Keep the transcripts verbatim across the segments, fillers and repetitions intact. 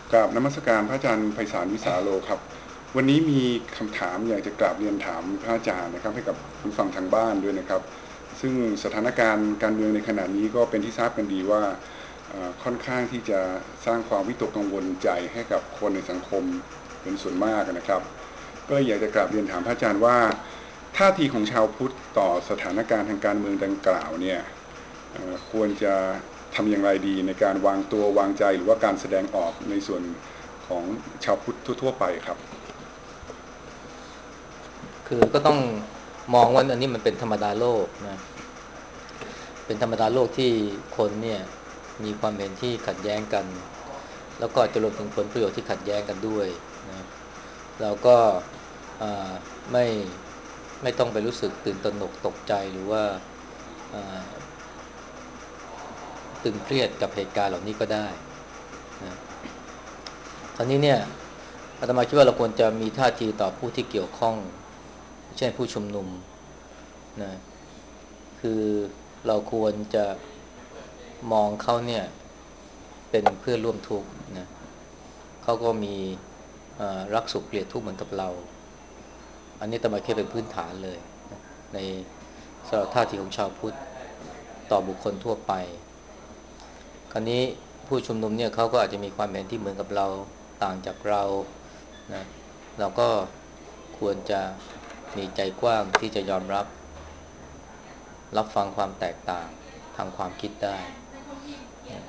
กราบนมัสการพระอาจารย์ไพศาลวิสาโลครับวันนี้มีคำถามอยากจะกราบเรียนถามพระอาจารย์นะครับให้กับผู้ฟังทางบ้านด้วยนะครับซึ่งสถานการณ์การเมืองในขณะนี้ก็เป็นที่ทราบกันดีว่าค่อนข้างที่จะสร้างความวิตกกังวลใจให้กับคนในสังคมเป็นส่วนมากนะครับก็เลยอยากจะกราบเรียนถามพระอาจารย์ว่าท่าทีของชาวพุทธต่อสถานการณ์ทางการเมืองดังกล่าวเนี่ยควรจะทำอย่างไรดีในการวางตัววางใจหรือว่าการแสดงออกในส่วนของชาวพุทธทั่วๆไปครับคือก็ต้องมองว่าอันนี้มันเป็นธรรมดาโลกนะเป็นธรรมดาโลกที่คนเนี่ยมีความเห็นที่ขัดแย้งกันแล้วก็จะรวมถึงผลประโยชน์ที่ขัดแย้งกันด้วยนะเราก็ไม่ไม่ต้องไปรู้สึกตื่นตระหนกตกใจหรือว่าตึงเครียดกับเหตุการณ์เหล่านี้ก็ได้นะคราวนี้เนี่ยอาตมาคิดว่าเราควรจะมีท่าทีต่อผู้ที่เกี่ยวข้องเช่นผู้ชุมนุมนะคือเราควรจะมองเขาเนี่ยเป็นเพื่อนร่วมทุกข์นะเขาก็มีรักสุขเกลียดทุกข์เหมือนกับเราอันนี้อาตมาคิดเป็นพื้นฐานเลยนะในสำหรับท่าทีของชาวพุทธต่อบุคคลทั่วไปคราวนี้ผู้ชุมนุมเนี่ยเขาก็อาจจะมีความเห็นที่เหมือนกับเราต่างจากเรานะเราก็ควรจะมีใจกว้างที่จะยอมรับรับฟังความแตกต่างทางความคิดได้นะ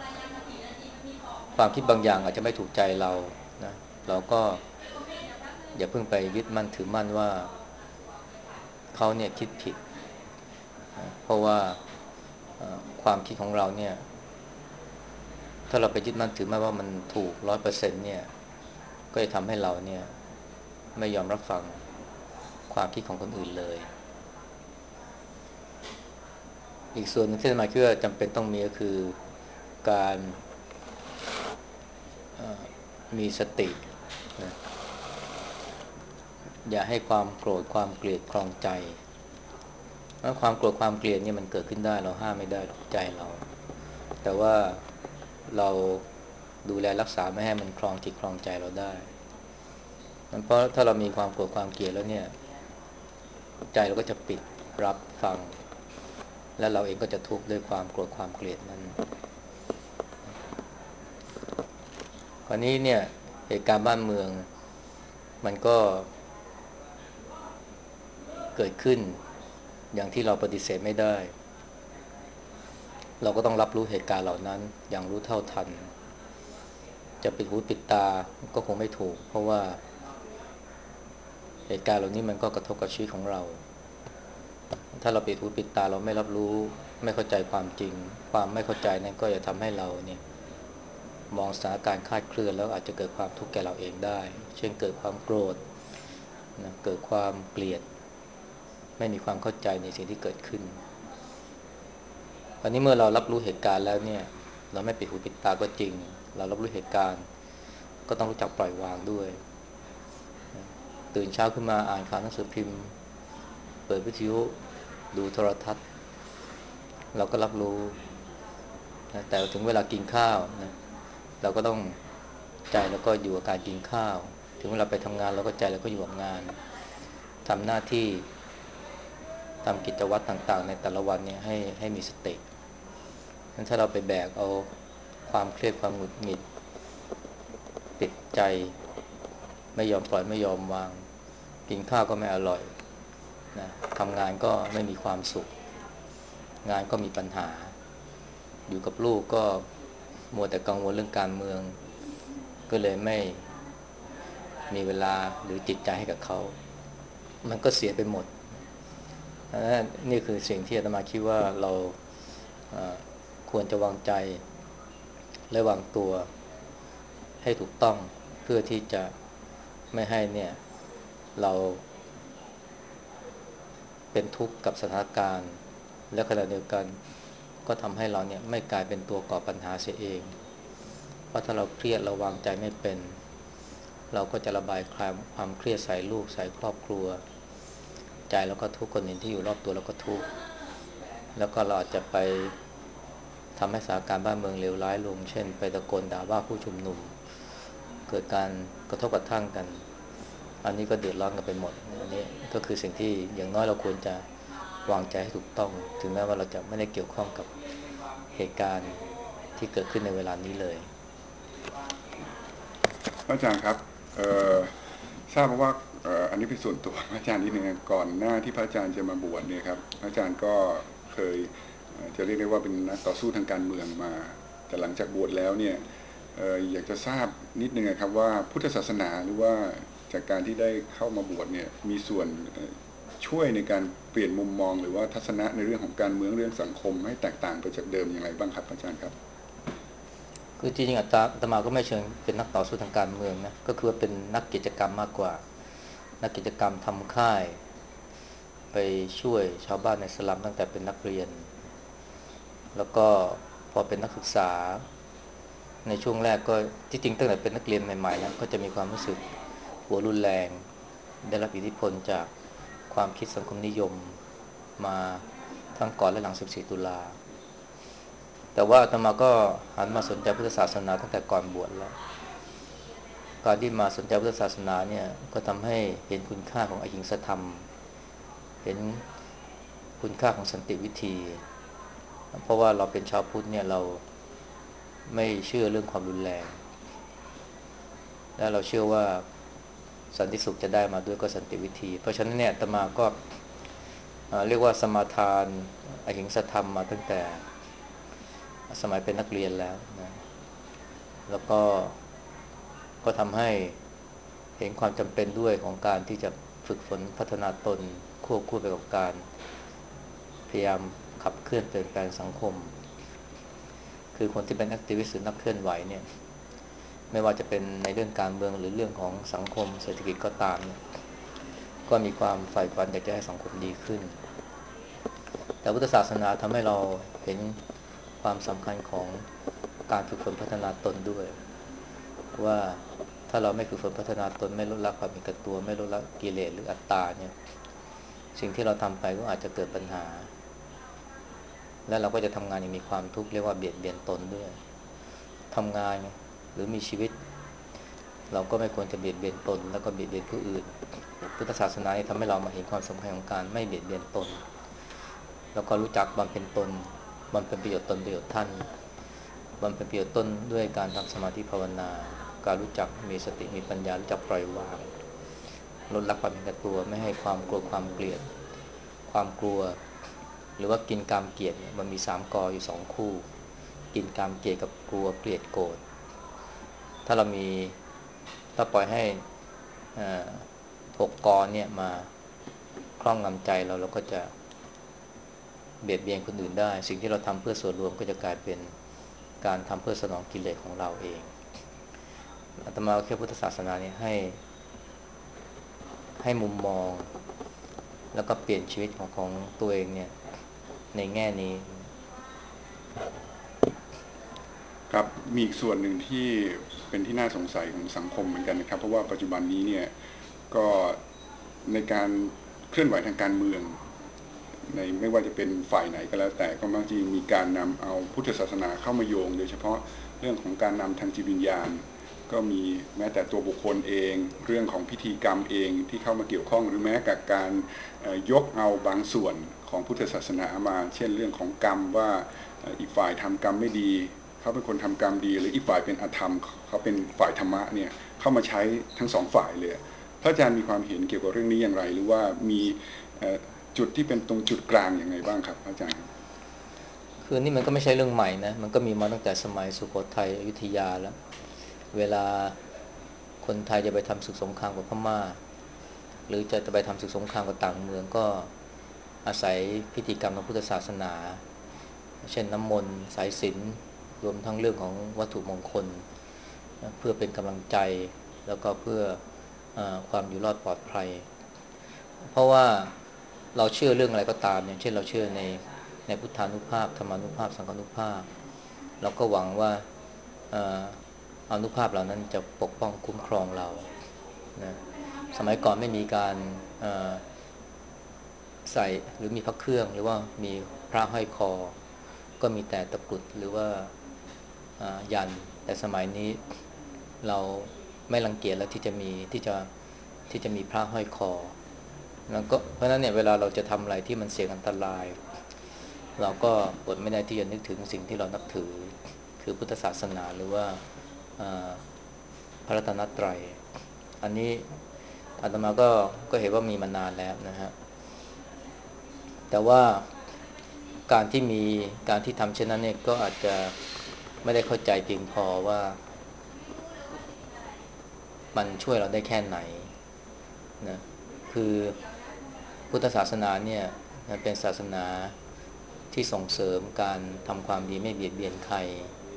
ความคิดบางอย่างอาจจะไม่ถูกใจเรานะเราก็อย่าเพิ่งไปยึดมั่นถือมั่นว่าเขาเนี่ยคิดผิดนะเพราะว่าความคิดของเราเนี่ยถ้าเราไปยึดมั่นถือมั่นว่ามันถูกร้อยเปอร์เซ็นต์เนี่ยก็จะทำให้เราเนี่ยไม่ยอมรับฟังความคิดของคนอื่นเลยอีกส่วนนึงที่อาตมาคิดว่าจำเป็นต้องมีก็คือการมีสตินะอย่าให้ความโกรธความเกลียดครองใจเพราะความโกรธความเกลียดเนี่ยมันเกิดขึ้นได้เราห้ามไม่ได้หรอกใจเราแต่ว่าเราดูแลรักษาไม่ให้มันครองจิตครองใจเราได้เพราะถ้าเรามีความโกรธความเกลียดแล้วเนี่ยใจเราก็จะปิดรับฟังและเราเองก็จะทุกข์ด้วยความโกรธความเกลียดนั้นคราวนี้เนี่ยเหตุการณ์บ้านเมืองมันก็เกิดขึ้นอย่างที่เราปฏิเสธไม่ได้เราก็ต้องรับรู้เหตุการณ์เหล่านั้นอย่างรู้เท่าทันจะปิดหูปิดตาก็คงไม่ถูกเพราะว่าเหตุการณ์เหล่านี้มันก็กระทบกับชีวิตของเราถ้าเราปิดหูปิดตาเราไม่รับรู้ไม่เข้าใจความจริงความไม่เข้าใจนั้นก็จะทำให้เราเนี่ยมองสถานการณ์คลาดเคลื่อนแล้วอาจจะเกิดความทุกข์แก่เราเองได้เช่นเกิดความโกรธนะเกิดความเกลียดไม่มีความเข้าใจในสิ่งที่เกิดขึ้นคราวนี้เมื่อเรารับรู้เหตุการณ์แล้วเนี่ยเราไม่ปิดหูปิดตาก็จริงเรารับรู้เหตุการณ์ก็ต้องรู้จักปล่อยวางด้วยตื่นเช้าขึ้นมาอ่านข่าวหนังสือพิมพ์เปิดวิทยุดูโทรทัศน์เราก็รับรู้นะแต่ถึงเวลากินข้าวนะเราก็ต้องใจแล้วก็อยู่กับการกินข้าวถึงเวลาไปทำงานเราก็ใจแล้วก็อยู่กับงานทำหน้าที่ทำกิจวัตรต่างๆในแต่ละวันเนี่ยให้ให้มีสติงั้นถ้าเราไปแบกเอาความเครียดความหงุดหงิดติดใจไม่ยอมปล่อยไม่ยอมวางกินข้าวก็ไม่อร่อยนะทำงานก็ไม่มีความสุขงานก็มีปัญหาอยู่กับลูกก็มัวแต่กังวลเรื่องการเมืองก็เลยไม่มีเวลาหรือจิตใจให้กับเขามันก็เสียไปหมดนี่คือสิ่งที่อาตมาคิดว่าเราควรจะวางใจและวางตัวให้ถูกต้องเพื่อที่จะไม่ให้เนี่ยเราเป็นทุกข์กับสถานการณ์และขณะเดียวกันก็ทำให้เราเนี่ยไม่กลายเป็นตัวก่อปัญหาเสียเองเพราะถ้าเราเครียดเราวางใจไม่เป็นเราก็จะระบายความความเครียดใส่ลูกใส่ครอบครัวใจเราก็ทุกข์คนอื่นที่อยู่รอบตัวเราก็ทุกข์แล้วก็เราอาจจะไปทำให้สถานการณ์บ้านเมืองเลวร้ายลงเช่นไปตะโกนด่าว่าผู้ชุมนุมเกิดการกระทบกระทั่งกันอันนี้ก็เดือดร้อนกันไปหมดอันนี้ก็คือสิ่งที่อย่างน้อยเราควรจะวางใจให้ถูกต้องถึงแม้ว่าเราจะไม่ได้เกี่ยวข้องกับเหตุการณ์ที่เกิดขึ้นในเวลานี้เลยพระอาจารย์ครับเอ่อทราบมาว่าเอ่ออันนี้เป็นส่วนตัวพระอาจารย์นิดนึงก่อนหน้าที่พระอาจารย์จะมาบวชเนี่ยครับพระอาจารย์ก็เคยเอ่อจะเรียกได้ว่าเป็นนักต่อสู้ทางการเมืองมาแต่หลังจากบวชแล้วเนี่ยเอ่ออยากจะทราบนิดนึงครับว่าพุทธศาสนาหรือว่าจากการที่ได้เข้ามาบวชเนี่ยมีส่วนเอ่อช่วยในการเปลี่ยนมุมมองหรือว่าทัศนะในเรื่องของการเมืองเรื่องสังคมให้แตกต่างไปจากเดิมอย่างไรบ้างครับอาจารย์ครับคือจริงๆอาตมาอาตมาก็ไม่เชิงเป็นนักต่อสู้ทางการเมืองนะก็คือว่าเป็นนักกิจกรรมมากกว่านักกิจกรรมทำค่ายไปช่วยชาวบ้านในสลัมตั้งแต่เป็นนักเรียนแล้วก็พอเป็นนักศึกษาในช่วงแรกก็ที่จริงตั้งแต่เป็นนักเรียนใหม่ๆแล้วก็จะมีความรู้สึกหัวรุนแรงได้รับอิทธิพลจากความคิดสังคมนิยมมาทั้งก่อนและหลังสิบสี่ตุลาแต่ว่าอาตมาก็หันมาสนใจพุทธศาสนาตั้งแต่ก่อนบวชแล้วการที่มาสนใจพุทธศาสนาเนี่ยก็ทำให้เห็นคุณค่าของอหิงสธรรมเห็นคุณค่าของสันติวิธีเพราะว่าเราเป็นชาวพุทธเนี่ยเราไม่เชื่อเรื่องความรุนแรงและเราเชื่อว่าสันติสุขจะได้มาด้วยก็สันติวิธีเพราะฉะนั้นเนี่ยอาตมาก็เรียกว่าสมาทานอหิงสธรรมมาตั้งแต่สมัยเป็นนักเรียนแล้วนะแล้วก็ก็ทำให้เห็นความจำเป็นด้วยของการที่จะฝึกฝนพัฒนาตนควบคู่ไปกับการพยายามขับเคลื่อนเปลี่ยนแปลงสังคมคือคนที่เป็นแอคทิวิสต์หรือนักเคลื่อนไหวเนี่ยไม่ว่าจะเป็นในเรื่องการเมืองหรือเรื่องของสังคมเศรษฐกิจก็ตามเนี่ยก็มีความใฝ่ฝันอยากจะให้สังคมดีขึ้นแต่พุทธศาสนาทำให้เราเห็นความสำคัญของการฝึกฝนพัฒนาตนด้วยว่าถ้าเราไม่ฝึกฝนพัฒนาตนไม่ลดละความเห็นแก่ตัวไม่ลดละกิเลสหรืออัตตาเนี่ยสิ่งที่เราทำไปก็อาจจะเกิดปัญหาและเราก็จะทำงานอย่างมีความทุกข์เรียกว่าเบียดเบียนตนด้วยทำงานหรือมีชีวิตเราก็ไม่ควรจะเบียดเบียนตนแล้วก็เบียดเบียนผู้อื่นพุทธศาสนาทำให้เรามาเห็นความสำคัญของการไม่เบียดเบียนตนแล้วก็รู้จักบำเพ็ญตนบำเพ็ญประโยชน์ตนประโยชน์ท่านบำเพ็ญประโยชน์ตนด้วยการทำสมาธิภาวนาการรู้จักมีสติมีปัญญารู้จักปล่อยวางลดละความเห็นแก่ตัวไม่ให้ความกลัวความเกลียดความกลัวหรือว่ากินกามเกลียดมันมีสามกออยู่สองคู่กินกามเกลียดกับกลัวเกลียดโกรธถ้าเรามีถ้าปล่อยให้หกกอเนี่ยมาครอบงำใจเราเราก็จะเบียดเบียนคนอื่นได้สิ่งที่เราทำเพื่อส่วนรวมก็จะกลายเป็นการทำเพื่อสนองกิเลสของเราเองอาตมาเอาแค่พุทธศาสนาเนี่ยให้ให้มุมมองแล้วก็เปลี่ยนชีวิตของของตัวเองเนี่ยในแง่นี้ครับมีอีกส่วนหนึ่งที่เป็นที่น่าสงสัยของสังคมเหมือนกันนะครับเพราะว่าปัจจุบันนี้เนี่ยก็ในการเคลื่อนไหวทางการเมืองในไม่ว่าจะเป็นฝ่ายไหนก็แล้วแต่ก็มักจะมีการนำเอาพุทธศาสนาเข้ามาโยงโดยเฉพาะเรื่องของการนำทางจิตวิญญาณก็มีแม้แต่ตัวบุคคลเองเรื่องของพิธีกรรมเองที่เข้ามาเกี่ยวข้องหรือแม้กับการยกเอาบางส่วนของพุทธศาสนามาเช่นเรื่องของกรรมว่าอีกฝ่ายทำกรรมไม่ดีเขาเป็นคนทำกรรมดีหรืออีกฝ่ายเป็นอธรรมเขาเป็นฝ่ายธรรมะเนี่ยเข้ามาใช้ทั้งสองฝ่ายเลยพระอาจารย์มีความเห็นเกี่ยวกับเรื่องนี้อย่างไรหรือว่ามีจุดที่เป็นตรงจุดกลางอย่างไรบ้างครับอาจารย์คือนี่มันก็ไม่ใช่เรื่องใหม่นะมันก็มีมาตั้งแต่สมัยสุโขทัยอยุธยาแล้วเวลาคนไทยจะไปทำศึกสงครามกับพม่าหรือจะไปทำศึกสงครามกับต่างเมืองก็อาศัยพิธีกรรมทางพุทธศาสนาเช่นน้ำมนต์สายศีลรวมทั้งเรื่องของวัตถุมงคลเพื่อเป็นกำลังใจแล้วก็เพื่ออความอยู่รอดปลอดภัยเพราะว่าเราเชื่อเรื่องอะไรก็ตามอย่างเช่นเราเชื่อในในพุทธานุภาพธรรมานุภาพสังฆานุภาพเราก็หวังว่าอานุภาพเหล่านั้นจะปกป้องคุ้มครองเรานะสมัยก่อนไม่มีการใส่หรือมีพระเครื่องหรือว่ามีพระห้อยคอก็มีแต่ตะกรุดหรือว่ายันแต่สมัยนี้เราไม่รังเกียจแล้วที่จะมีที่จะที่จะมีพระห้อยคอแล้วก็เพราะฉะนั้นเนี่ยเวลาเราจะทำอะไรที่มันเสี่ยงอันตรายเราก็อดไม่ได้ที่จะนึกถึงสิ่งที่เรานับถือคือพุทธศาสนาหรือว่าพระรัตนตรัยอันนี้อาตมาก็ก็เห็นว่ามีมานานแล้วนะฮะแต่ว่าการที่มีการที่ทำเช่นนั้นเนี่ยก็อาจจะไม่ได้เข้าใจเพียงพอว่ามันช่วยเราได้แค่ไหนนะคือพุทธศาสนาเนี่ยมันเป็นศาสนาที่ส่งเสริมการทำความดีไม่เบียดเบียนใคร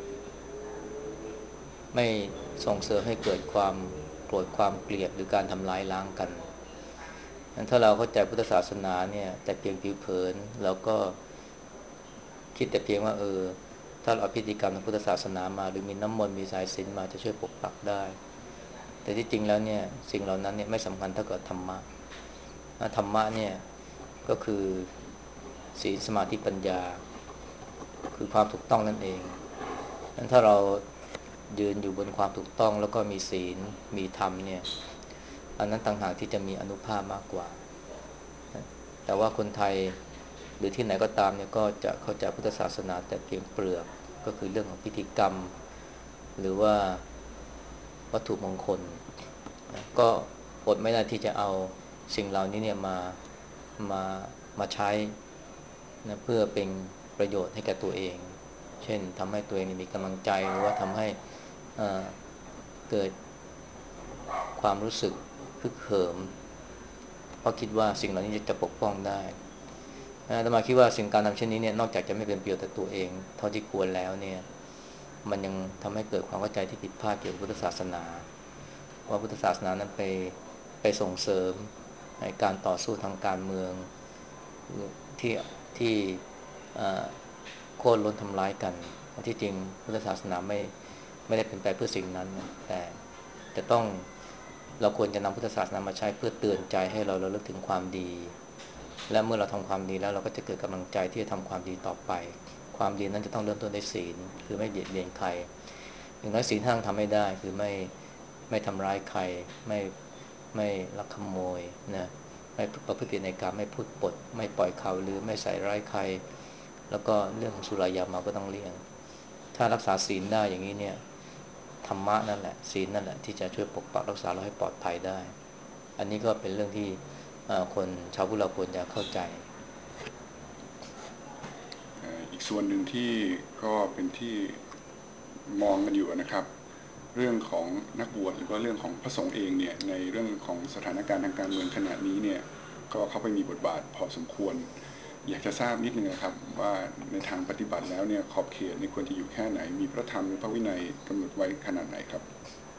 ไม่ส่งเสริมให้เกิดความโกรธความเกลียดหรือการทำร้ายล้างกันงั้นถ้าเราเข้าใจพุทธศาสนาเนี่ยแต่เพียงผิวเผินเราก็คิดแต่เพียงว่าเออถ้าเราเอาพิธีกรรมทางพุทธศาสนามาหรือมีน้ำมนต์มีสายศีลมาจะช่วยปกปักได้แต่ที่จริงแล้วเนี่ยสิ่งเหล่านั้นเนี่ยไม่สำคัญเท่ากับธรรมะธรรมะเนี่ยก็คือศีลสมาธิปัญญาคือความถูกต้องนั่นเองงั้นถ้าเรายืนอยู่บนความถูกต้องแล้วก็มีศีลมีธรรมเนี่ยอันนั้นต่างหากที่จะมีอานุภาพมากกว่าแต่ว่าคนไทยหรือที่ไหนก็ตามเนี่ยก็จะเข้าใจพุทธศาสนาแต่เพียงเปลือกก็คือเรื่องของพิธีกรรมหรือว่าวัตถุมงคลก็อดไม่ได้ที่จะเอาสิ่งเหล่านี้เนี่ยมามามาใช้นะเพื่อเป็นประโยชน์ให้แก่ตัวเองเช่นทำให้ตัวเองมีกำลังใจหรือว่าทำให้เกิดความรู้สึกฮึกเหิมเพราะคิดว่าสิ่งเหล่านี้จะปกป้องได้อาตมาคิดว่าสิ่งการทำเช่นนี้เนี่ยนอกจากจะไม่เป็นประโยชน์ต่อตัวเองเท่าที่ควรแล้วเนี่ยมันยังทำให้เกิดความเข้าใจที่ผิดพลาดเกี่ยวกับพุทธศาสนาว่าพุทธศาสนานั้นไปไปส่งเสริมในการต่อสู้ทางการเมืองที่ที่โค่นล้มทำร้ายกันที่จริงพุทธศาสนาไม่ไม่ได้เป็นไปเพื่อสิ่งนั้นแต่จะต้องเราควรจะนำพุทธศาสนามาใช้เพื่อเตือนใจให้เราระลึกถึงความดีและเมื่อเราทำความดีแล้วเราก็จะเกิดกำลังใจที่จะทำความดีต่อไปความดีนั้นจะต้องเริ่มต้นด้วยศีลคือไม่เบียดเบียนใครอย่างน้อยศีลห้าทำไม่ได้คือไม่ไม่ทำร้ายใครไม่ไม่ลักขโมยนะไม่ประพฤติผิดในกามไม่พูดปดไม่ปล่อยข่าวลือไม่ใส่ร้ายใครแล้วก็เรื่องของสุรายาเมาก็ต้องเลี่ยงถ้ารักษาศีลได้อย่างนี้เนี่ยธรรมะนั่นแหละศีลนั่นแหละที่จะช่วยปกปักรักษาเราให้ปลอดภัยได้อันนี้ก็เป็นเรื่องที่คนชาวพุทธเราควรจะเข้าใจอีกส่วนหนึ่งที่ก็เป็นที่มองกันอยู่นะครับเรื่องของนักบวชหรือว่าเรื่องของพระสงฆ์เองเนี่ยในเรื่องของสถานการณ์ทางการเมืองขณะนี้เนี่ยก็เข้าไปมีบทบาทพอสมควรอยากจะทราบนิดนึงนะครับว่าในทางปฏิบัติแล้วเนี่ยขอบเขตในควรจะอยู่แค่ไหนมีพระธรรมหรือพระวินัยกำหนดไว้ขนาดไหนครับ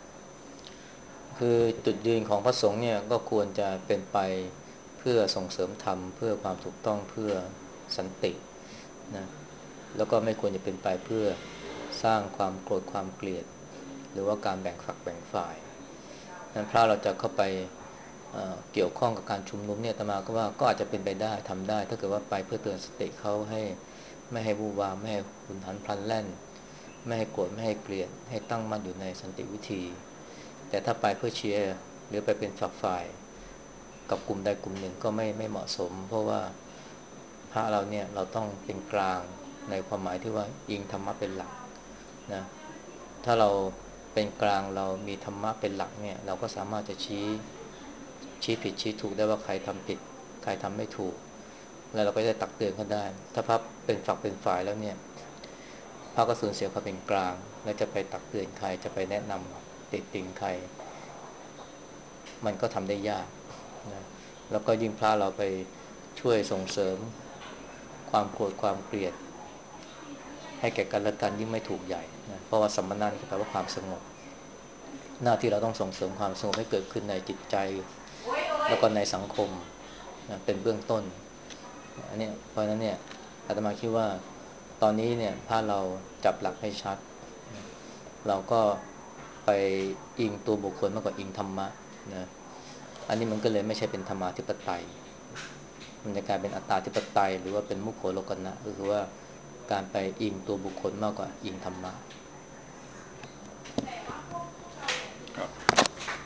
คือจุดยืนของพระสงฆ์เนี่ยก็ควรจะเป็นไปเพื่อส่งเสริมธรรมเพื่อความถูกต้องเพื่อสันตินะแล้วก็ไม่ควรจะเป็นไปเพื่อสร้างความโกรธความเกลียดหรือว่าการแบ่งฝักแบ่งฝ่ายนั้นพระเราจะเข้าไปเเกี่ยวข้องกับการชุมนุมเนี่ยอาตมาก็ว่าก็อาจจะเป็นไปได้ทำได้ถ้าเกิดว่าไปเพื่อเตือนสติเขาให้ไม่ให้วู่วามไม่ให้หุนหันพลันแล่นไม่ให้โกรธไม่ให้เกลียดให้ตั้งมั่นอยู่ในสันติวิธีแต่ถ้าไปเพื่อเชียร์หรือไปเป็นฝักฝ่ายกับกลุ่มใดกลุ่มหนึ่งก็ไม่ไม่เหมาะสมเพราะว่าพระเราเนี่ยเราต้องเป็นกลางในความหมายที่ว่าอิงธรรมะเป็นหลักนะถ้าเราเป็นกลางเรามีธรรมะเป็นหลักเนี่ยเราก็สามารถจะชี้ชี้ผิดชี้ถูกได้ว่าใครทำผิดใครทำไม่ถูกแล้วเราก็จะตักเตือนเขาได้ถ้าพระเป็นฝักเป็นฝ่ายแล้วเนี่ยพระก็สูญเสียความเป็นกลางและจะไปตักเตือนใครจะไปแนะนำติติงใครมันก็ทำได้ยากนะแล้วก็ยิ่งพระเราไปช่วยส่งเสริมความโกรธความเกลียดให้แก่กันและกันยิ่งไม่ถูกใหญ่นะเพราะว่าสัมมนาก็แปลว่าความสงบหน้าที่เราต้องส่งเสริมความสงบให้เกิดขึ้นในจิตใจแล้วก็ในสังคมนะเป็นเบื้องต้นอันนี้เพราะฉะนั้นเนี่ยอาตมาคิดว่าตอนนี้เนี่ยถ้าเราจับหลักให้ชัดเราก็ไปอิงตัวบุคคลมากกว่าอิงธรรมะนะอันนี้มันก็เลยไม่ใช่เป็นธรรมาธิปไตยมันจะกลายเป็นอัตตาธิปไตยหรือว่าเป็นมุขโขโลกนะก็คือว่าการไปอิงตัวบุคคลมากกว่าอิงธรรมะครับ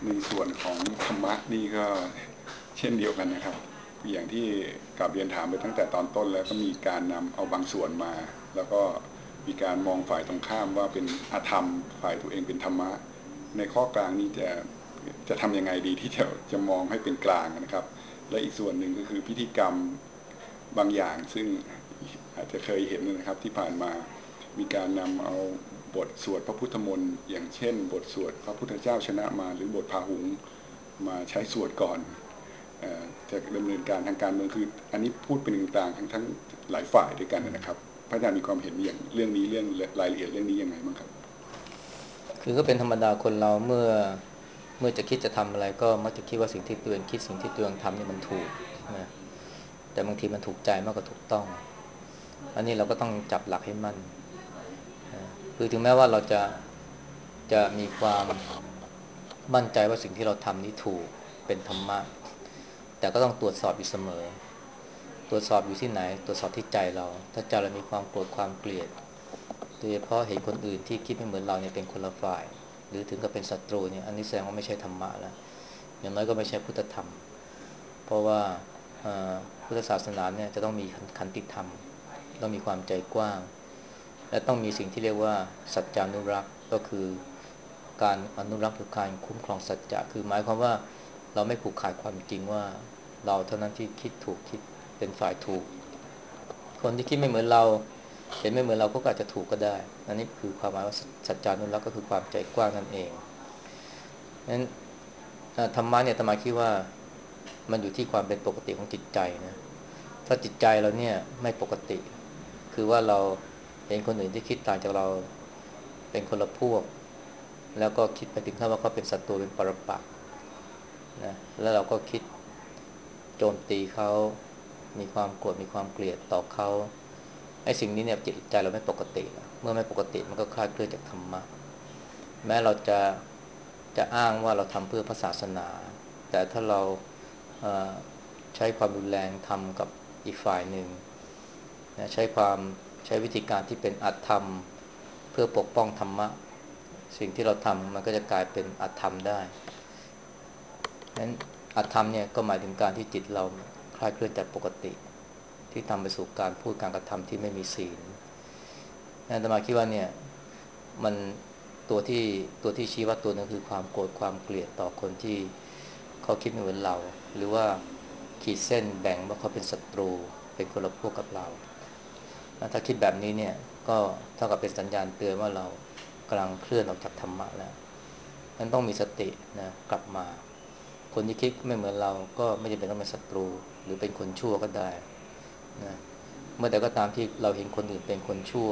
ในส่วนของธรรมะนี่ก็เช่นเดียวกันนะครับอย่างที่กลับเรียนถามไปตั้งแต่ตอนต้นแล้วก็มีการนำเอาบางส่วนมาแล้วก็มีการมองฝ่ายตรงข้ามว่าเป็นอธรรมฝ่ายตัวเองเป็นธรรมะในข้อกลางนี้จะจะทำยังไงดีที่จะจะมองให้เป็นกลางนะครับและอีกส่วนหนึ่งก็คือพิธีกรรมบางอย่างซึ่งอาจจะเคยเห็นนะครับที่ผ่านมามีการนำเอาบทสวดพระพุทธมนต์อย่างเช่นบทสวดพระพุทธเจ้าชนะมารหรือบทพาหุงมาใช้สวดก่อนจะดำเนินการทางการเมืองคืออันนี้พูดเป็นต่างๆทั้งทั้งหลายฝ่ายด้วยกันนะครับพระอาจารย์มีความเห็นอย่างเรื่องนี้เรื่องรายละเอียดเรื่องนี้ยังไงบ้างครับคือก็เป็นธรรมดาคนเราเมื่อเมื่อจะคิดจะทำอะไรก็มักจะคิดว่าสิ่งที่ตัวเองคิดสิ่งที่ตัวเองทำนี่มันถูกนะแต่บางทีมันถูกใจมากกว่าถูกต้องอันนี้เราก็ต้องจับหลักให้มั่นนะคือถึงแม้ว่าเราจะจะมีความมั่นใจว่าสิ่งที่เราทำนี้ถูกเป็นธรรมะแต่ก็ต้องตรวจสอบอยู่เสมอตรวจสอบอยู่ที่ไหนตรวจสอบที่ใจเราถ้าใจเรามีความโกรธความเกลียดโดยเฉพาะเห็นคนอื่นที่คิดไม่เหมือนเราเนี่ยเป็นคนละฝ่ายหรือถึงกับเป็นศัตรูเนี่ยอันนี้แสดงว่าไม่ใช่ธรรมะแล้วอย่างน้อยก็ไม่ใช่พุทธธรรมเพราะว่าพุทธศาสนาเนี่ยจะต้องมีขันติธรรมต้องมีความใจกว้างและต้องมีสิ่งที่เรียกว่าสัจจานุรักษ์ก็คือการอนุรักษ์หรือการคุ้มครองสัจจะคือหมายความว่าเราไม่ผูกขาดความจริงว่าเราเท่านั้นที่คิดถูกคิดเป็นฝ่ายถูกคนที่คิดไม่เหมือนเราเห็นไม่เหมือนเราก็อาจจะถูกก็ได้อันนี้คือความหมายว่าสัจจานุรักษ์ก็คือความใจกว้างนั่นเองนั้นธรรมะเนี่ยธรรมะคิดว่ามันอยู่ที่ความเป็นปกติของจิตใจนะถ้าจิตใจเราเนี่ยไม่ปกติคือว่าเราเห็นคนอื่นที่คิดต่างจากเราเป็นคนละพวกแล้วก็คิดไปถึงขั้นว่าเขาเป็นศัตรูเป็นปรปักษ์นะแล้วเราก็คิดโจมตีเขามีความโกรธมีความเกลียดต่อเขาไอ้สิ่งนี้เนี่ยจิตใจเราไม่ปกติเมื่อไม่ปกติมันก็คลาดเคลื่อนจากธรรมะแม้เราจะจะอ้างว่าเราทำเพื่อพระศาสนาแต่ถ้าเราใช้ความรุนแรงทำกับอีกฝ่ายหนึ่งนะใช้ความใช้วิธีการที่เป็นอธรรมเพื่อปกป้องธรรมะสิ่งที่เราทำมันก็จะกลายเป็นอธรรมได้นั้นอธรรมเนี่ยก็หมายถึงการที่จิตเราคลาดเคลื่อนจากปกติที่ทำไปสู่การพูดการกระทำที่ไม่มีศีลอาตมาคิดว่าเนี่ยมันตัวที่ตัวที่ชี้วัดตัวนึงคือความโกรธความเกลียดต่อคนที่เขาคิดไม่เหมือนเราหรือว่าขีดเส้นแบ่งว่าเขาเป็นศัตรูเป็นคนละพวกกับเราถ้าคิดแบบนี้เนี่ยก็เท่ากับเป็นสัญญาณเตือนว่าเรากำลังเคลื่อนออกจากธรรมะแล้วนั้นต้องมีสตินะกลับมาคนที่คิดไม่เหมือนเราก็ไม่จำเป็นต้องเป็นศัตรูหรือเป็นคนชั่วก็ได้นะเมื่อใดก็ตามที่เราเห็นคนอื่นเป็นคนชั่ว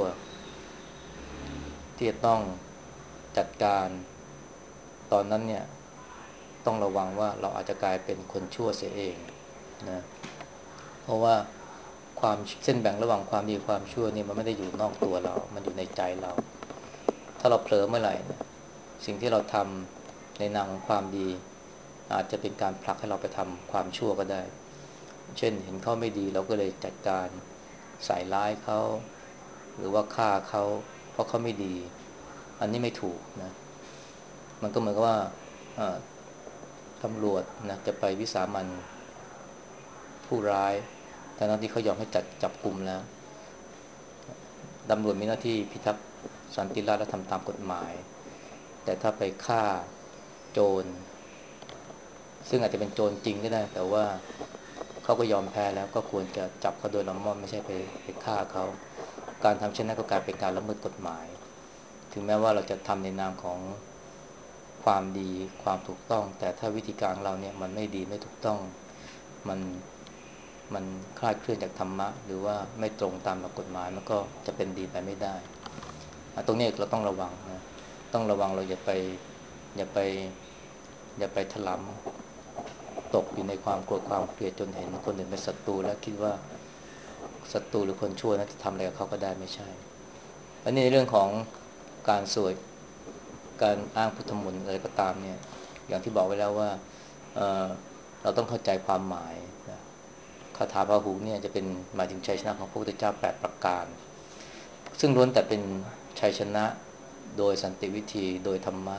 ที่จะต้องจัดการตอนนั้นเนี่ยต้องระวังว่าเราอาจจะกลายเป็นคนชั่วเสียเองนะเพราะว่าความเส้นแบ่งระหว่างความดีความชั่วนี่มันไม่ได้อยู่นอกตัวเรามันอยู่ในใจเราถ้าเราเผลอเมื่อไหร่เนี่ยสิ่งที่เราทำในนามของความดีอาจจะเป็นการผลักให้เราไปทำความชั่วก็ได้เช่นเห็นเขาไม่ดีเราก็เลยจัดการใส่ร้ายเขาหรือว่าฆ่าเขาเพราะเขาไม่ดีอันนี้ไม่ถูกนะมันก็เหมือนกับว่าตำรวจนะจะไปวิสามันผู้ร้ายทั้งที่เขายอมให้จัดจับกุมแล้วตำรวจมีหน้าที่พิทักษ์สันติราษฎร์และทำตามกฎหมายแต่ถ้าไปฆ่าโจรซึ่งอาจจะเป็นโจรจริงก็ได้แต่ว่าเขาก็ยอมแพ้แล้วก็ควรจะจับเขาโดยละม่อมไม่ใช่ไปไปฆ่าเขาการทำเช่นนั้นก็กลายเป็นการละเมิดกฎหมายถึงแม้ว่าเราจะทำในนามของความดีความถูกต้องแต่ถ้าวิธีการเราเนี่ยมันไม่ดีไม่ถูกต้องมันมันคลาดเคลื่อนจากธรรมะหรือว่าไม่ตรงตามหลักกฎหมายมันก็จะเป็นดีไปไม่ได้ตรงนี้เราต้องระวังนะต้องระวังเราอย่าไปอย่าไปอย่าไปถลำตกอยู่ในความโกรธความเกลียดจนเห็นคนอื่นเป็นศัตรูแล้วคิดว่าศัตรูหรือคนชั่วนั้นจะทำอะไรกับเขาก็ได้ไม่ใช่อันนี้ในเรื่องของการสวดการอ้างพุทธมนต์อะไรก็ตามเนี่ยอย่างที่บอกไว้แล้วว่าเอ่อเราต้องเข้าใจความหมายนะคาถาพาหุงเนี่ยจะเป็นหมายถึงชัยชนะของพระพุทธเจ้าแปดประการซึ่งล้วนแต่เป็นชัยชนะโดยสันติวิธีโดยธรรมะ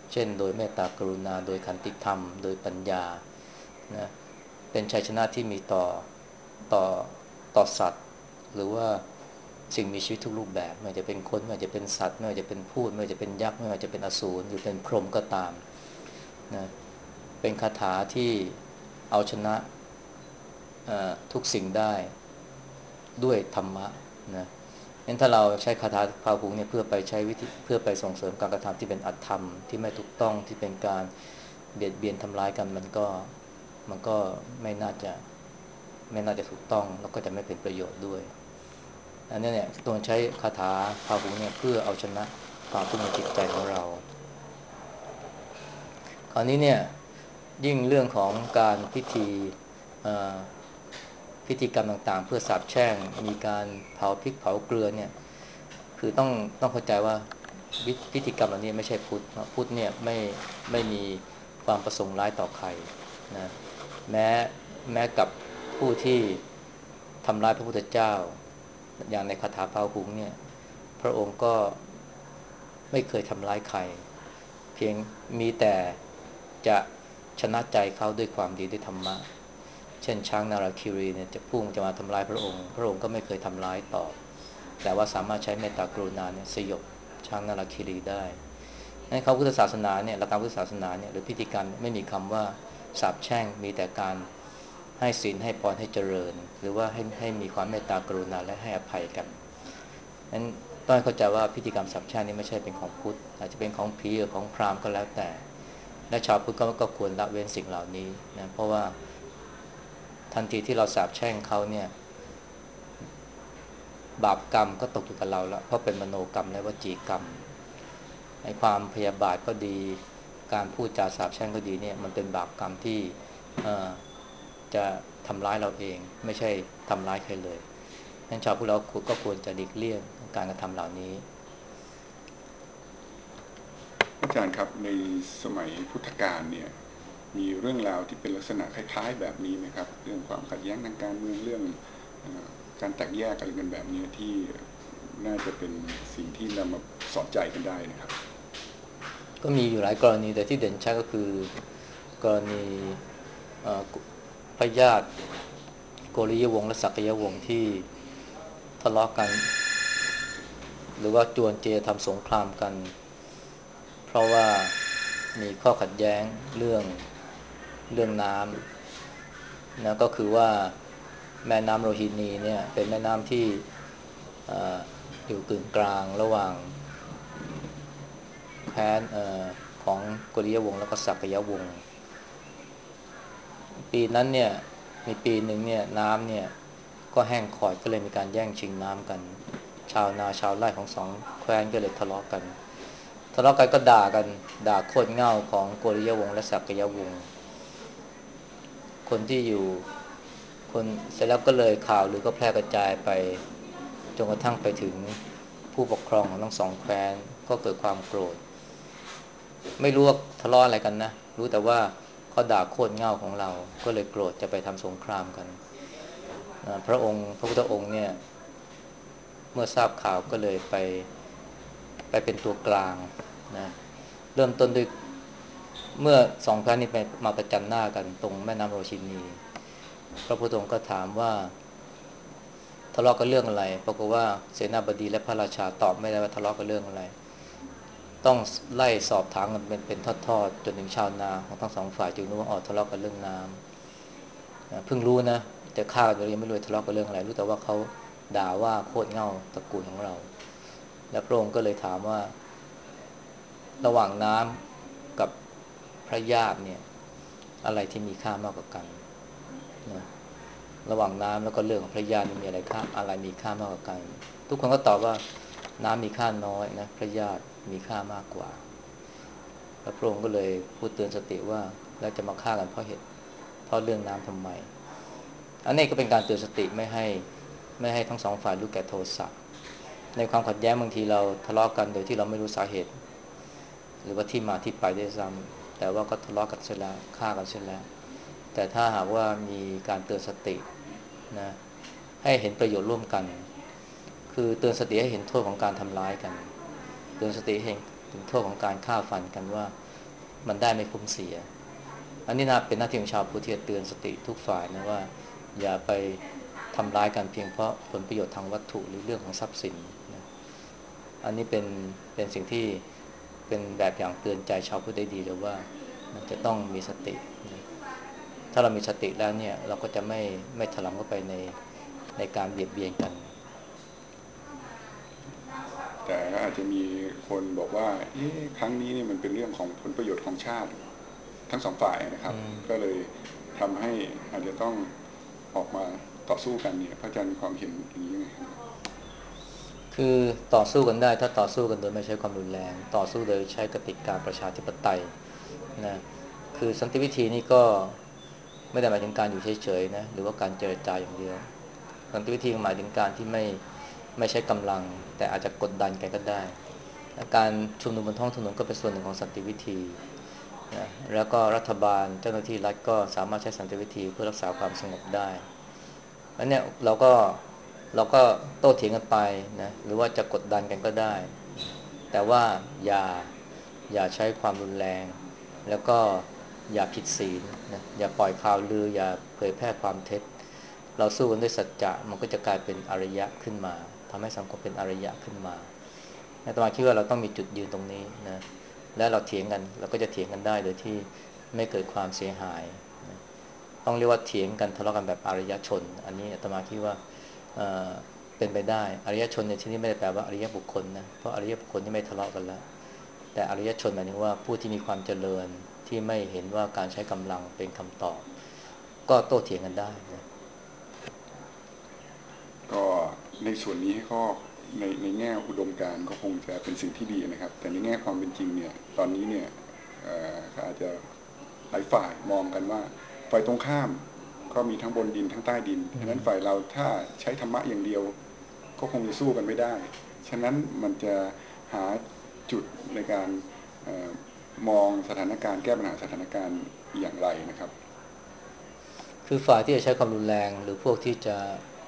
เช่นโดยเมตตากรุณาโดยขันติธรรมโดยปัญญานะเป็นชัยชนะที่มีต่อต่อต่อสัตว์หรือว่าสิ่งมีชีวิตทุกรูปแบบไม่ว่าจะเป็นคนไม่ว่าจะเป็นสัตว์ไม่ว่าจะเป็นพูดไม่ว่าจะเป็นยักษ์ไม่ว่าจะเป็นอสูรหรือเป็นพรหมก็ตามนะเป็นคาถาที่เอาชนะทุกสิ่งได้ด้วยธรรมะนะงั้นถ้าเราใช้คาถาพาหุงเนี่ยเพื่อไปใช้วิธีเพื่อไปส่งเสริมการกระทำที่เป็นอธรรมที่ไม่ถูกต้องที่เป็นการเบียดเบียนทำร้ายกันมันก็มันก็ไม่น่าจะไม่น่าจะถูกต้องแล้วก็จะไม่เป็นประโยชน์ด้วยอันนี้เนี่ยตัวใช้คาถาพาหุงเนี่ยเพื่อเอาชนะความทุกข์ในจิตใจของเราคราวนี้เนี่ยยิ่งเรื่องของการพิธีพิธีกรรมต่างๆเพื่อสาปแช่งมีการเผาพริกเผาเกลือเนี่ยคือต้องต้องเข้าใจว่าพิธีกรรมเหล่านี้ไม่ใช่พุทธพุทธเนี่ยไม่ไม่มีความประสงค์ร้ายต่อใครนะแม้แม้กับผู้ที่ทำร้ายพระพุทธเจ้าอย่างในคาถาพาหุงเนี่ยพระองค์ก็ไม่เคยทำร้ายใครเพียงมีแต่จะชนะใจเขาด้วยความดีด้วยธรรมะเช่นช้างนาราคิรีเนี่ยจะพุ่งจะมาทำร้ายพระองค์พระองค์ก็ไม่เคยทำร้ายตอบแต่ว่าสามารถใช้เมตตากรุณาเนี่ยสยบช้างนาราคิรีได้ในเขาพุทธศาสนาเนี่ยหลักการพุทธศาสนาเนี่ยหรือพิธีการไม่มีคำว่าสาปแช่งมีแต่การให้ศีลให้พรให้เจริญหรือว่าให้ให้มีความเมตตากรุณาและให้อภัยกันนั้นต้องเข้าใจว่าพิธีกรรมสาปแช่งนี้ไม่ใช่เป็นของพุทธอาจจะเป็นของผีหรือของพราหมณ์ก็แล้วแต่และชาวพุทธก็ควรละเว้นสิ่งเหล่านี้นะเพราะว่าทันทีที่เราสาปแช่งเขาเนี่ยบาปกรรมก็ตกอยู่กับเราแล้วเพราะเป็นมโนกรรมและวจีกรรมในความพยาบาทก็ดีการพูดจาสาปแช่งก็ดีเนี่ยมันเป็นบาปกรรมที่จะทำร้ายเราเองไม่ใช่ทำร้ายใครเลยนั้นชาวพุทธเราก็ควรจะหลีกเลี่ยงการกระทำเหล่านี้อาจารย์ครับในสมัยพุทธกาลเนี่ยมีเรื่องราวที่เป็นลักษณะคล้ายๆแบบนี้ไหมครับเรื่องความขัดแย้งทางการเมืองเรื่องการแตกแยกอะไรกันแบบนี้ที่น่าจะเป็นสิ่งที่นำมาสอนใจกันได้นะครับก็มีอยู่หลายกรณีแต่ที่เด่นชัดก็คือกรณีพญาติโกริยวงศ์และสักยวงศ์ที่ทะเลาะกันหรือว่าจวนเจทำสงครามกันเพราะว่ามีข้อขัดแย้งเรื่องเรื่องน้ำนะก็คือว่าแม่น้ำโรฮินีเนี่ยเป็นแม่น้ำที่ออยู่กึ่งกลางระหว่างแคว้นของโกริยวงศ์แล้วก็สักยวงศ์ปีนั้นเนี่ยมีปีหนึ่งเนี่ยน้ำเนี่ยก็แห้งขอดก็เลยมีการแย่งชิงน้ำกันชาวนาชาวไร่ของสองแคว้นก็เลยทะเลาะกันทะเลาะกันก็ด่ากันด่าโคตรเง่าของโกริยวงศ์และสักยวงศ์คนที่อยู่คนเสร็จแล้วก็เลยข่าวหรือก็แพร่กระจายไปจนกระทั่งไปถึงผู้ปกครองของทั้งสองแคว้นก็เกิดความโกรธไม่รู้ว่าทะเลาะอะไรกันนะรู้แต่ว่าเขาด่าโคตรเง่าของเราก็เลยโกรธจะไปทำสงครามกันพระองค์พระพุทธองค์เนี่ยเมื่อทราบข่าวก็เลยไปไปเป็นตัวกลางนะเริ่มต้นด้วยเมื่อสองแคว้นนี้ไปมาประจันหน้ากันตรงแม่น้ำโรชินีพระพุทธองค์ก็ถามว่าทะเลาะกันเรื่องอะไรปรากฏว่าเสนาบดีและพระราชาตอบไม่ได้ว่าทะเลาะกันเรื่องอะไรต้องไล่สอบถามกันเป็นเป็นทอดๆจนถึงชาวนาของทั้งสองฝ่ายจึงรู้ว่าอ๋อทะเลาะกันเรื่องน้ำเพิ่งรู้นะแต่ข้าก็ยังไม่รู้ทะเลาะกันเรื่องอะไรรู้แต่ว่าเขาด่าว่าโคตรเง่าตระกูลของเราและพระองค์ก็เลยถามว่าระหว่างน้ำกับพระญาติเนี่ยอะไรที่มีค่ามากกว่ากันนะระหว่างน้ำแล้วก็เรื่องของพระญาติมีอะไรค่าอะไรมีค่ามากกว่ากันทุกคนก็ตอบว่าน้ำมีค่าน้อยนะพระญาติมีค่ามากกว่าแล้วพระองค์ก็เลยพูดเตือนสติว่าแล้วจะมาฆ่ากันเพราะเหตุเพราะเรื่องน้ำทำไมอันนี้ก็เป็นการเตือนสติไม่ให้ไม่ให้ทั้งสองฝ่ายรู้แก่โทสะในความขัดแย้งบางทีเราทะเลาะกันโดยที่เราไม่รู้สาเหตุหรือว่าที่มาที่ไปได้ซ้ำแต่ว่าก็ทะเลาะกันเสร็จแล้วฆ่ากันเสร็จแล้วแต่ถ้าหากว่ามีการเตือนสตินะให้เห็นประโยชน์ร่วมกันคือเตือนสติให้เห็นโทษของการทำร้ายกันเตือนสติให้เห็นถึงโทษของการฆ่าฟันกันว่ามันได้ไม่คุ้มเสียอันนี้นะเป็นหน้าที่ของชาวพุทธที่จะเตือนสติทุกฝ่ายนะว่าอย่าไปทำร้ายกันเพียงเพราะผลประโยชน์ทางวัตถุหรือเรื่องของทรัพย์สินนะอันนี้เป็นเป็นสิ่งที่เป็นแบบอย่างเตือนใจชาวพุทธได้ดีเลยว่ามันจะต้องมีสตินะถ้าเรามีสติแล้วเนี่ยเราก็จะไม่ไม่ถลำเข้าไปในในการเบียดเบียนกันแต่ก็อาจจะมีคนบอกว่าเอ๊ะครั้งนี้นี่มันเป็นเรื่องของผลประโยชน์ของชาติทั้งสองฝ่ายนะครับอืมก็เลยทำให้อาจจะต้องออกมาต่อสู้กันเนี่ยพระอาจารย์มีความเห็นอย่างนี้ยังไงคือต่อสู้กันได้ถ้าต่อสู้กันโดยไม่ใช้ความรุนแรงต่อสู้โดยใช้กติกาประชาธิปไตยนะคือสันติวิธีนี่ก็ไม่ได้หมายถึงการอยู่เฉยๆนะหรือว่าการเจรจาอย่างเดียวสันติวิธีหมายถึงการที่ไม่ไม่ใช้กำลังแต่อาจจะกดดันกันก็ได้การชุมนุมบนท้องถนนก็เป็นส่วนหนึ่งของสันติวิธีนะแล้วก็รัฐบาลเจ้าหน้าที่รัฐก็สามารถใช้สันติวิธีเพื่อรักษาความสงบได้อันเนี้ยเราก็เราก็โต้เถียงกันไปนะหรือว่าจะกดดันกันก็ได้แต่ว่าอย่าอย่าใช้ความรุนแรงแล้วก็อย่าผิดศีลนะอย่าปล่อยข่าวลืออย่าเผยแพร่ความเท็จเราสู้กันด้วยสัจจะมันก็จะกลายเป็นอารยะขึ้นมาทำให้สังคมเป็นอารยะขึ้นมาอาตมาคิดว่าเราต้องมีจุดยืนตรงนี้นะและเราเถียงกันเราก็จะเถียงกันได้โดยที่ไม่เกิดความเสียหายนะต้องเรียกว่าเถียงกันทะเลาะกันแบบอารยชนอันนี้อาตมาคิดว่าเอ่อเป็นไปได้อารยชนในที่นี้ไม่ได้แปลว่าอริยบุคคลนะเพราะอริยบุคคลนี่ไม่ทะเลาะกันแล้วแต่อารยชนหมายถึงว่าผู้ที่มีความเจริญที่ไม่เห็นว่าการใช้กำลังเป็นคำตอบก็โต้เถียงกันได้นะก็ในส่วนนี้ก็ในในแง่อุดมการณ์ก็คงจะเป็นสิ่งที่ดีนะครับแต่ในแง่ความเป็นจริงเนี่ยตอนนี้เนี่ยก็อาจจะหลายฝ่ายมองกันว่าฝ่ายตรงข้ามก็มีทั้งบนดินทั้งใต้ดินฉะนั้นฝ่ายเราถ้าใช้ธรรมะอย่างเดียวก็คงจะสู้กันไม่ได้ฉะนั้นมันจะหาจุดในการเออมองสถานการณ์แก้ปัญหาสถานการณ์อย่างไรนะครับคือฝ่ายที่จะใช้ความรุนแรงหรือพวกที่จะ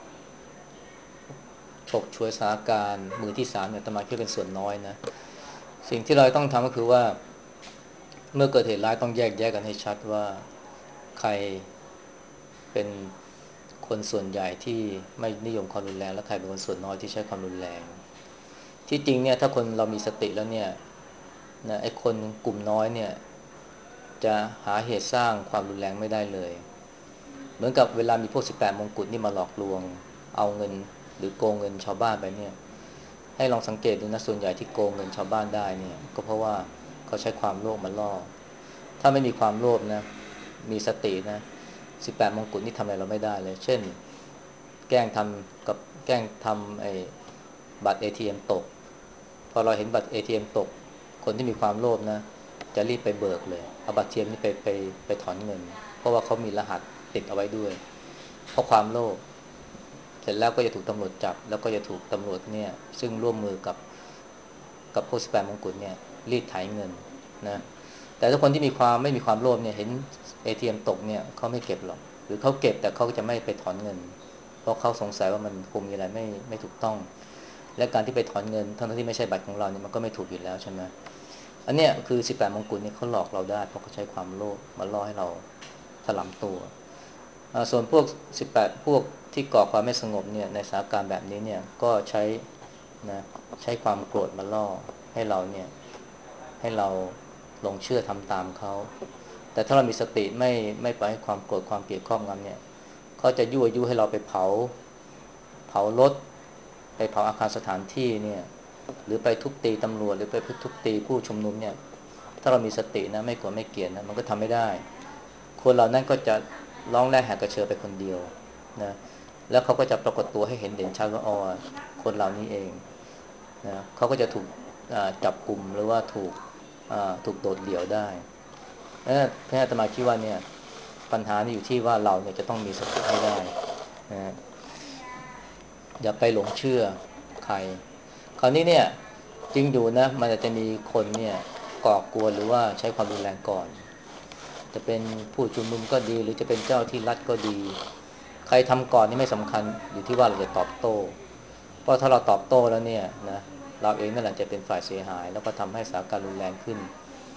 ฉกฉวยสถานการณ์มือที่สามเนี่ยอาตมาคิดเป็นส่วนน้อยนะสิ่งที่เราต้องทำก็คือว่าเมื่อเกิดเหตุร้ายต้องแยกแยะกันให้ชัดว่าใครเป็นคนส่วนใหญ่ที่ไม่นิยมความรุนแรงและใครเป็นคนส่วนน้อยที่ใช้ความรุนแรงที่จริงเนี่ยถ้าคนเรามีสติแล้วเนี่ยนะไอ้คนกลุ่มน้อยเนี่ยจะหาเหตุสร้างความรุนแรงไม่ได้เลยเหมือนกับเวลามีพวกสิบแปดมงกุฎนี่มาหลอกลวงเอาเงินหรือโกงเงินชาวบ้านไปเนี่ย ให้ลองสังเกตดูนะส่วนใหญ่ที่โกงเงินชาวบ้านได้เนี่ยก็เพราะว่าเขาใช้ความโลภมาล่อถ้าไม่มีความโลภนะมีสตินะสิบแปดมงกุฎนี่ทำอะไรเราไม่ได้เลยเช่นแกล้งทำกับแกล้งทำไอ้บัตร เอ ที เอ็ม ตกพอเราเห็นบัตร เอ ที เอ็ม ตกคนที่มีความโลภนะจะรีบไปเบิกเลยเอาบัตร เอ ที เอ็ม นี่ไปไปไปถอนเงินเพราะว่าเขามีรหัสติดเอาไว้ด้วยเพราะความโลภ เสร็จแล้วก็จะถูกตำรวจจับแล้วก็จะถูกตำรวจเนี่ยซึ่งร่วมมือกับกับพวกสิบแปดมงกุฎเนี่ยรีดไถเงินนะแต่ถ้าคนที่มีความไม่มีความโลภเนี่ยเห็น เอ ที เอ็ม ตกเนี่ยเขาไม่เก็บหรอกหรือเขาเก็บแต่เขาจะไม่ไปถอนเงินเพราะเขาสงสัยว่ามันคงมีอะไรไม่ไม่ถูกต้องและการที่ไปถอนเงินทั้งที่ไม่ใช่บัตรของเราเนี่ยมันก็ไม่ถูกอยู่แล้วใช่ไหมอันเนี้ยคือสิบแปดมงกุฎเนี่ยเขาหลอกเราได้เพราะเขาใช้ความโลภมาล่อให้เราถลำตัว ส่วนพวกสิบแปดพวกที่ก่อความไม่สงบเนี่ยในสถานการณ์แบบนี้เนี่ยก็ใช้นะใช้ความโกรธมาล่อให้เราเนี่ยให้เราหลงเชื่อทำตามเขาแต่ถ้าเรามีสติไม่ไม่ปล่อยให้ความโกรธความเกลียดครอบงำเนี่ยเขาจะยั่วยุให้เราไปเผาเผารถไปเผาอาคารสถานที่เนี่ยหรือไปทุบตีตำรวจหรือไปทุบตีผู้ชุมนุมเนี่ยถ้าเรามีสตินะไม่โกรธไม่เกลียดนะมันก็ทำไม่ได้คนเหล่านั้นก็จะร้องแรกแหกกระเชือไปคนเดียวนะแล้วเขาก็จะปรากฏตัวให้เห็นเด่นชัดว่าอ๋อคนเหล่านี้เองนะเขาก็จะถูกจับกลุ่มหรือว่าถูกถูกโดดเดี่ยวได้แพทย์อาตมาคิดว่าเนี่ยปัญหานี่อยู่ที่ว่าเราเนี่ยจะต้องมีสติให้ได้นะอย่าไปหลงเชื่อใครคราวนี้เนี่ยจริงอยู่นะมันจะมีคนเนี่ยก่อกวนหรือว่าใช้ความรุนแรงก่อนจะเป็นผู้ชุมนุมก็ดีหรือจะเป็นเจ้าที่รัฐก็ดีใครทำก่อนนี่ไม่สำคัญอยู่ที่ว่าเราจะตอบโต้เพราะถ้าเราตอบโต้แล้วเนี่ยนะเราเองนั่นแหละจะเป็นฝ่ายเสียหายแล้วก็ทำให้สถานการณ์รุนแรงขึ้น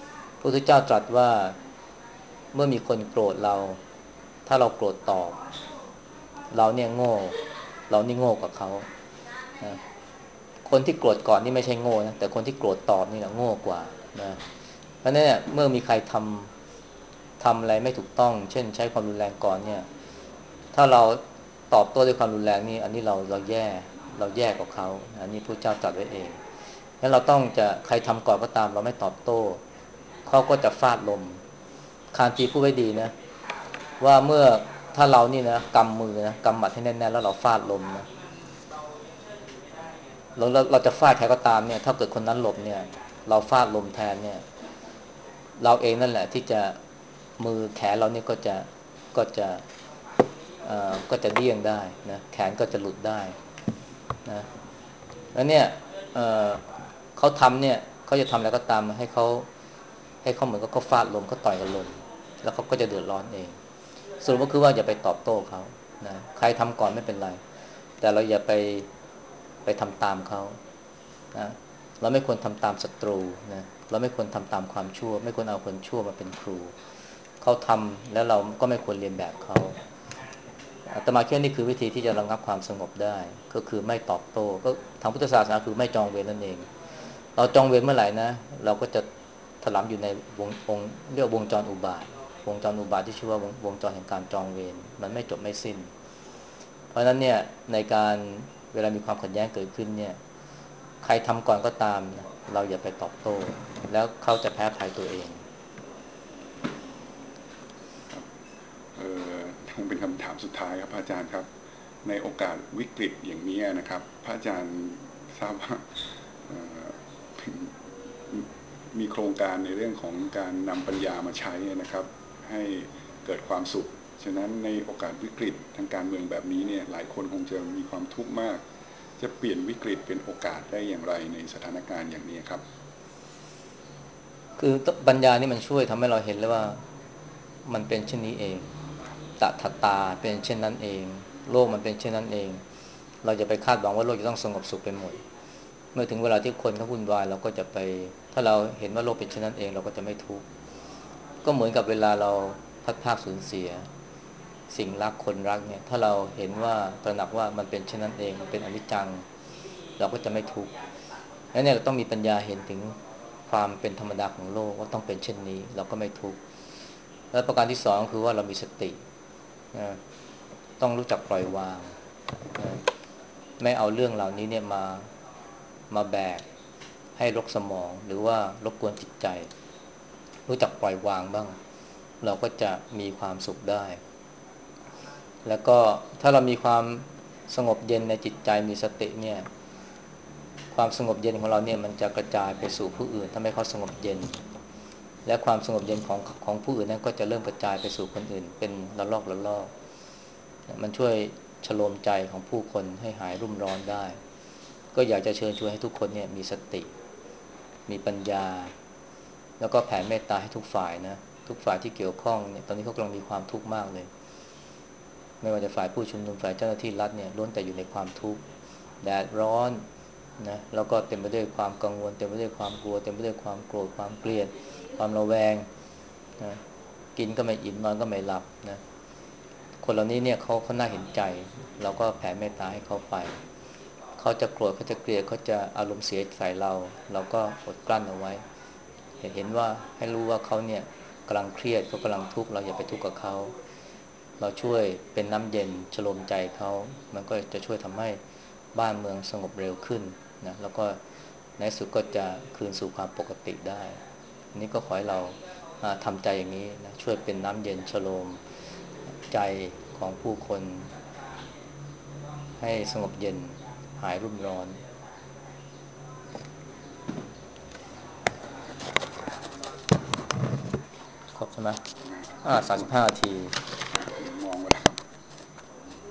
พระพุทธเจ้าตรัสว่าเมื่อมีคนโกรธเราถ้าเราโกรธตอบเราเนี่ยโง่เรานี่โง่กว่าเขานะคนที่โกรธก่อนนี่ไม่ใช่โง่นะแต่คนที่โกรธตอบนี่แหละโง่กว่านะเพราะฉะนั้นเนี่ยเมื่อมีใครทำทำอะไรไม่ถูกต้องเช่นใช้ความรุนแรงก่อนเนี่ยถ้าเราตอบโต้ด้วยความรุนแรงนี่อันนี้เราเราแย่เราแย่กว่าเขาอันนี้พระเจ้าตรัสไว้เองงั้นเราต้องจะใครทำก่อนก็ตามเราไม่ตอบโต้เขาก็จะฟาดลมคานตีพูดไว้ดีนะว่าเมื่อถ้าเรานี่นะกำมือนะกำหมัดให้แน่นๆแล้วเราฟาดลมนะเราเราเราจะฟาดใครก็ตามเนี่ยถ้าเกิดคนนั้นหลบเนี่ยเราฟาดลมแทนเนี่ยเราเองนั่นแหละที่จะมือแขนเราเนี่ยก็จะก็จะเอ่อก็จะเดี้ยงได้นะแขนก็จะหลุดได้นะแล้วเนี่ยเอ่อเขาทำเนี่ยเขาจะทำอะไรก็ตามให้เขาให้เขาเหมือนกับเขาฟาดลมเขาต่อยกับลมแล้วเขาก็จะเดือดร้อนเองสรุปก็คือว่าอย่าไปตอบโต้เขานะใครทำก่อนไม่เป็นไรแต่เราอย่าไปไปทำตามเขานะเราไม่ควรทำตามศัตรูนะเราไม่ควรทำตามความชั่วไม่ควรเอาคนชั่วมาเป็นครูเขาทำแล้วเราก็ไม่ควรเรียนแบบเขาอาตมาคิดว่านี่คือวิธีที่จะระงับความสงบได้ก็คือไม่ตอบโต้ก็ทางพุทธศาสนาคือไม่จองเวรนั่นเองเราจองเวรเมื่อไหร่นะเราก็จะถลำอยู่ในวงวงเรียกวงจรอุบาทวงจรอุบาทที่ชื่อว่าวงวงจรแห่งการจองเวรมันไม่จบไม่สิ้นเพราะฉะนั้นเนี่ยในการเวลามีความขัดแย้งเกิดขึ้นเนี่ยใครทำก่อนก็ตามเราอย่าไปตอบโต้แล้วเขาจะแพ้ภัยตัวเองครับเอ่อคงเป็นคำถามสุดท้ายครับพระอาจารย์ครับในโอกาสวิกฤตอย่างนี้นะครับพระอาจารย์ทราบว่าเอ่อมีโครงการในเรื่องของการนำปัญญามาใช้นะครับให้เกิดความสุขฉะนั้นในโอกาสวิกฤตทางการเมืองแบบนี้เนี่ยหลายคนคงจะมีความทุกข์มากจะเปลี่ยนวิกฤตเป็นโอกาสได้อย่างไรในสถานการณ์อย่างนี้ครับคือปัญญานี่มันช่วยทำให้เราเห็นเลยว่ามันเป็นเช่นนี้เองตถาตาเป็นเช่นนั้นเองโลกมันเป็นเช่นนั้นเองเราจะไปคาดหวังว่าโลกจะต้องสงบสุขไปหมดเมื่อถึงเวลาที่คนเขาวุ่นวายเราก็จะไปถ้าเราเห็นว่าโลกเป็นเช่นนั้นเองเราก็จะไม่ทุกข์ก็เหมือนกับเวลาเราพัดภาคสูญเสียสิ่งรักคนรักเนี่ยถ้าเราเห็นว่าตระหนักว่ามันเป็นเช่นนั้นเองมันเป็นอนิจจังเราก็จะไม่ทุกข์แล้วเนี่ยเราต้องมีปัญญาเห็นถึงความเป็นธรรมดาของโลกว่าต้องเป็นเช่นนี้เราก็ไม่ทุกข์และประการที่สองคือว่าเรามีสตินะต้องรู้จักปล่อยวางนะไม่เอาเรื่องเหล่านี้เนี่ยมามาแบกให้รกสมองหรือว่ารบกวนจิตใจรู้จักปล่อยวางบ้างเราก็จะมีความสุขได้แล้วก็ถ้าเรามีความสงบเย็นในจิตใจมีสติเนี่ยความสงบเย็นของเราเนี่ยมันจะกระจายไปสู่ผู้อื่นทำให้เขาสงบเย็นและความสงบเย็นของของผู้อื่นนั้นก็จะเริ่มกระจายไปสู่คนอื่นเป็นระลอกระลอกมันช่วยชโลมใจของผู้คนให้หายรุ่มร้อนได้ก็อยากจะเชิญชวนให้ทุกคนเนี่ยมีสติมีปัญญาแล้วก็แผ่เมตตาให้ทุกฝ่ายนะทุกฝ่ายที่เกี่ยวข้องเนี่ยตอนนี้เขากำลังมีความทุกข์มากเลยไม่ว่าจะฝ่ายผู้ชุมนุมฝ่ายเจ้าหน้าที่รัฐเนี่ยล้วนแต่อยู่ในความทุกข์แดดร้อนนะแล้วก็เต็มไปด้วยความกังวลเต็มไปด้วยความกลัวเต็มไปด้วยความโกรธความเกลียดความระแวงนะกินก็ไม่อิ่มนอนก็ไม่หลับนะคนเหล่านี้เนี่ยเขาเขาน่าเห็นใจเราก็แผ่เมตตาให้เขาไปเขาจะโกรธเขาจะเกลียดเขาจะอารมณ์เสียใส่เราเราก็อดกลั้นเอาไว้เห็นว่าให้รู้ว่าเขาเนี่ยกำลังเครียดเขากำลังทุกข์เราอย่าไปทุกข์กับเขาเราช่วยเป็นน้ำเย็นชโลมใจเขามันก็จะช่วยทำให้บ้านเมืองสงบเร็วขึ้นนะแล้วก็ในสุดก็จะคืนสู่ความปกติได้นี่ก็ขอให้เราทำใจอย่างนี้นะช่วยเป็นน้ำเย็นชโลมใจของผู้คนให้สงบเย็นหายรุ่มร้อนครบใช่ไหมอ่าสามสิบห้านาที